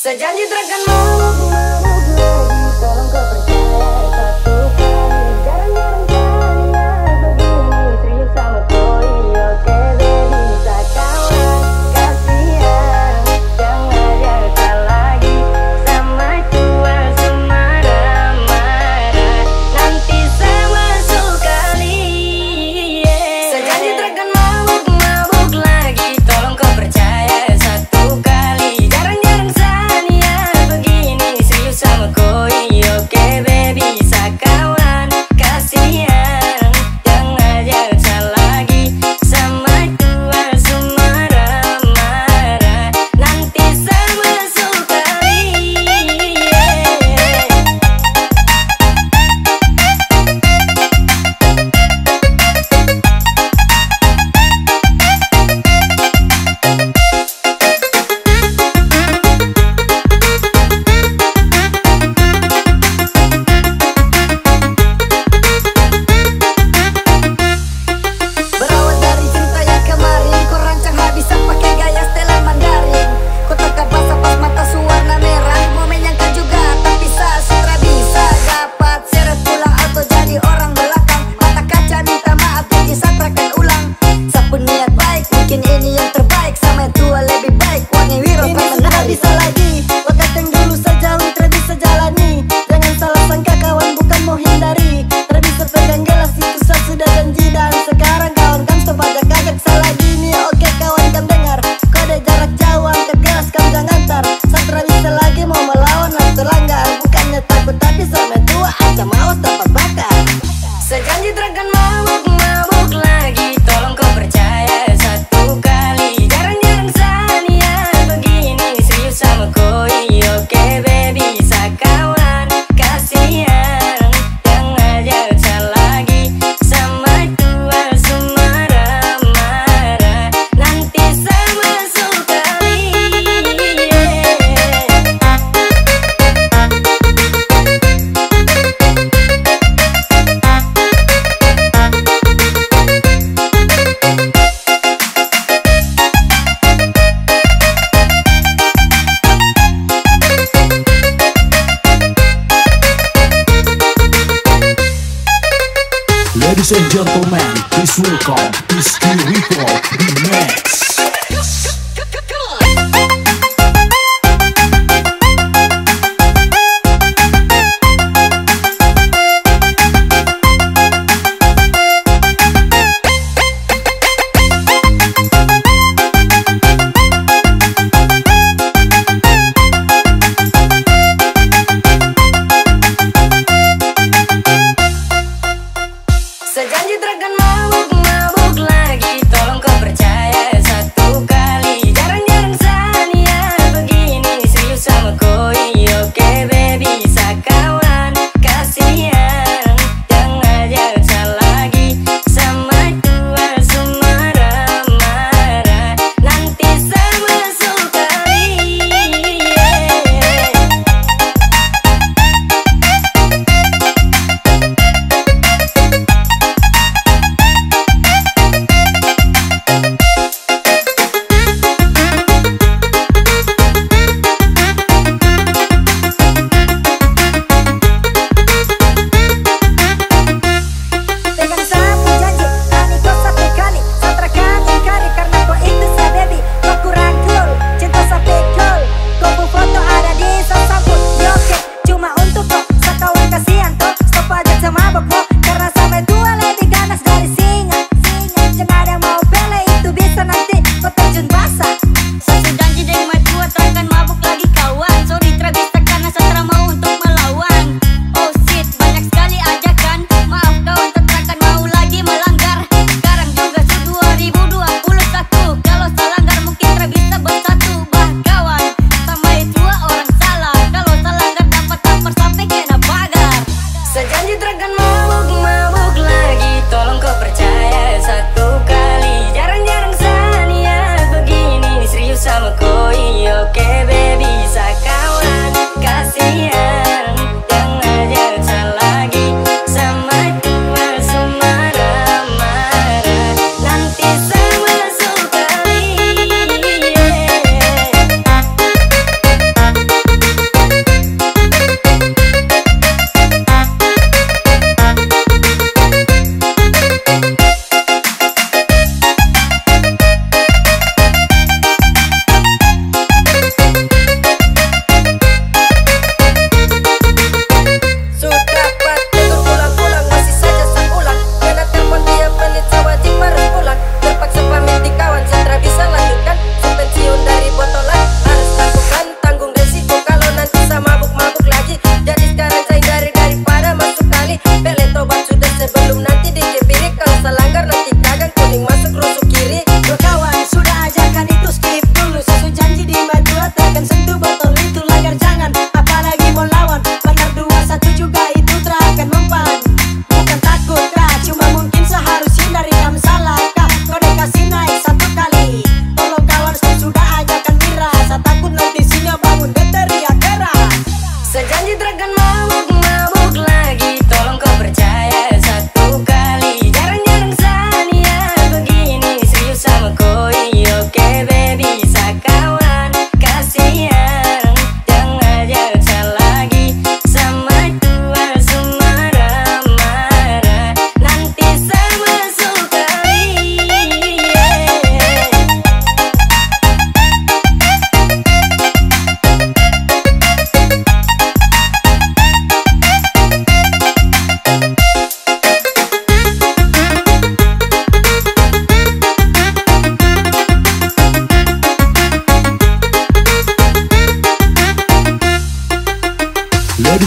Sejanji takkan mabuk lagi, tolong kau percaya satu kali. Jarang-jarang kali ya begini, serius sama koi. Oke baby, tak kawan, kasihan. Jangan jatuh lagi sama tua marah-marah. Nanti sama sekali. Sejanji takkan mabuk lagi, tolong kau percaya satu kali. Jarang-jarang saya begini, serius sama koi. Oke baby, sakawan, kasihan. Jangan jatuh lagi sama tua marah-marah. Nanti sama sekali. Berawal dari cerita yang kemarin, kau rancang habis pakai gaya setelan Mandarin. Kau takkan basah pas mata suwarna merah. Mau menyangka juga tapi sah sutra bisa dapat seret pulang atau jadi orang belakang. Mata kaca minta maaf jadi satrakan ulang. Sapun niat baik, mungkin ini yang terbaik. Sama yang tua lebih baik, wangi wiro ini sudah bisa lagi. Wakat yang dulu sejauh bisa jalani. Jangan salah sangka kawan, bukan mau hindari. Terbisa pegang gelas itu sah sudah janji. Dan sekarang kawan kan sebajak-ajak salah gini. Oke kawan kan dengar, kode jarak jauh angkat gelas kamu jangan tar. Satra bisa lagi mau melawan atau langgar. Bukannya takut tapi sama tua aja mau tempat bakar. Sejanji takkan mabuk lagi, tolong kau percaya satu kali. Jarang-jarang saya begini, serius sama koi. Oke baby, sakawan, kasihan. Jangan jatuh lagi sama tua marah-marah. Nanti sama sekali. Ladies and gentlemen, please welcome Whiskey Report Remix. Sejanji takkan mabuk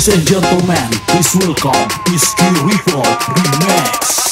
Ladies and gentlemen, please welcome Whiskey River Remix.